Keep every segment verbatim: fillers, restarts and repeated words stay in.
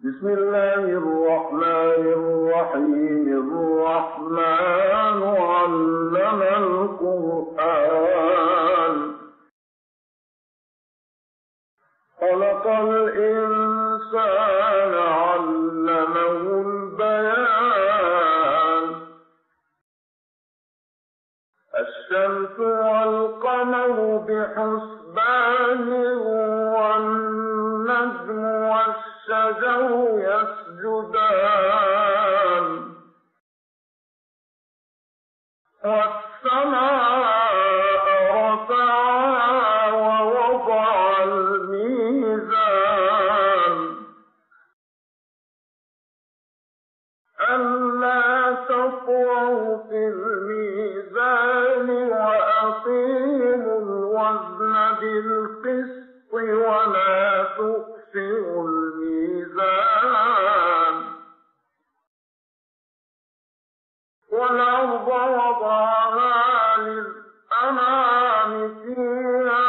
بسم الله الرحمن الرحيم. الرحمن علم القرآن خلق الإنسان علمه البيان الشمس والقمر بحسبان والنجم والشجر يسجدان والسماء رفعها ووضع الميزان ألا تطغوا في الميزان وأقيموا الوزن بالقسط ولا تخسروا الميزان والأرض وضعها للأنام فيها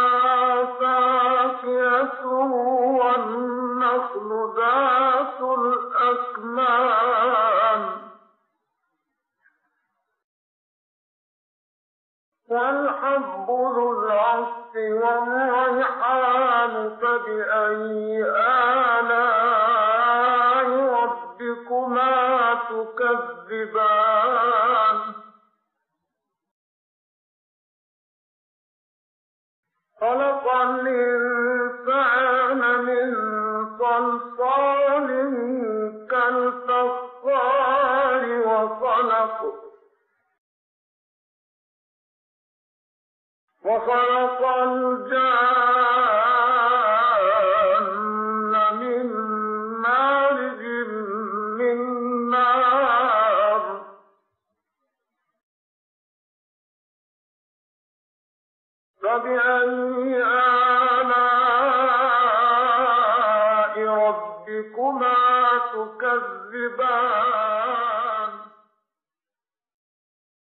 فاكهة والنخل ذات الأكمام والحب ذو العصف والريحان فبأي آلاء ربكما تكذبان خلق الإنسان من صلصال كالفخار وخلق وخلق الجان من مارج من نار فبأي آلاء ربكما تكذبان